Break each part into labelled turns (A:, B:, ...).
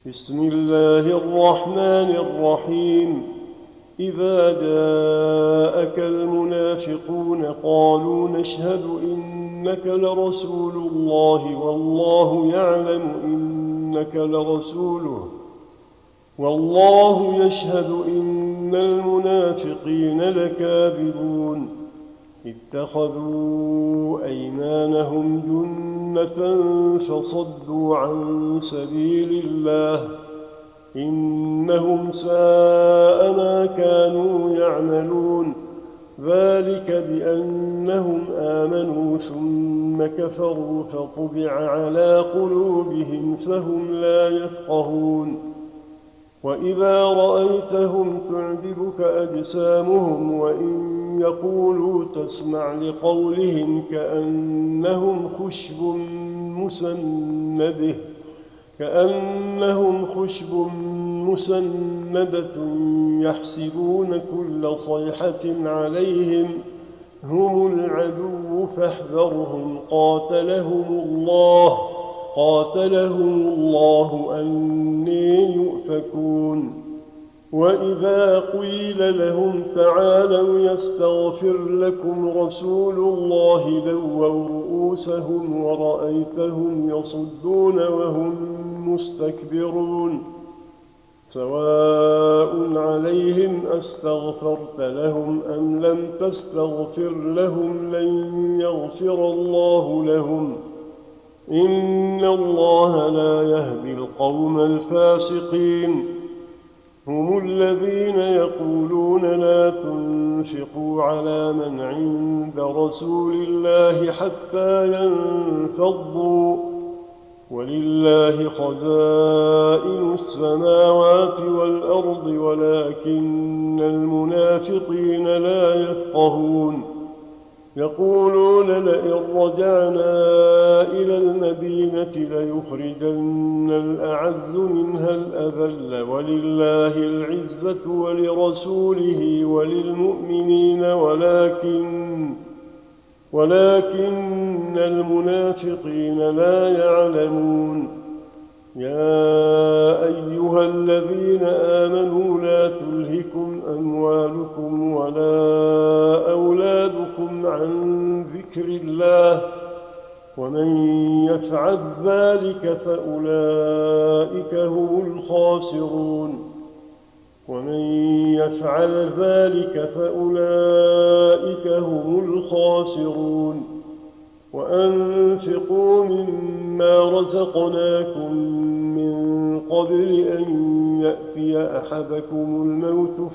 A: بسم الله الرحمن الرحيم. إذا جاءك المنافقون قالوا نشهد إنك لرسول الله والله يعلم إنك لرسوله والله يشهد إن المنافقين لكاذبون. اتخذوا أيمانهم جنة فصدوا عن سبيل الله إنهم ساء ما كانوا يعملون. ذلك بأنهم آمنوا ثم كفروا فطبع على قلوبهم فهم لا يفقهون. وإذا رأيتهم تعجبك أجسامهم وإن يقولوا تسمع لقولهم كأنهم خشب مسندة يحسبون كل صيحة عليهم هم العدو فاحذرهم قاتلهم الله أني يؤفكون. وإذا قيل لهم تعالوا يستغفر لكم رسول الله لووا رؤوسهم ورأيتهم يصدون وهم مستكبرون. سواء عليهم أستغفرت لهم أم لم تستغفر لهم لن يغفر الله لهم إن الله لا يهدي القوم الفاسقين. هم الذين يقولون لا تنفقوا على من عند رسول الله حتى ينفضوا ولله خزائن السماوات والأرض ولكن المنافقين لا يفقهون. يقولون لئن رجعنا إلى المدينة ليخرجن الأعز منها الأذل ولله العزة ولرسوله وللمؤمنين ولكن المنافقين لا يعلمون. يا أيها الذين آمنوا لا تلهكم أموالكم ولا أولادكم عن ذكر الله ومن يفعل ذلك فأولئك هم الخاسرون. وأنفقوا مما رزقناكم من قبل أن يأتي أحدكم الموت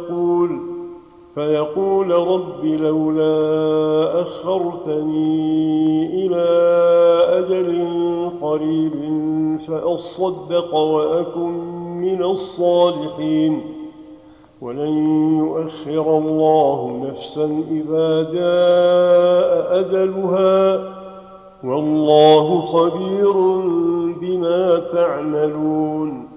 A: فيقول رب لولا أخرتني إلى أجل قريب فأصدق وأكن من الصالحين ولن يؤخر الله نفسا إذا جاء أجلها والله خبير بما تعملون.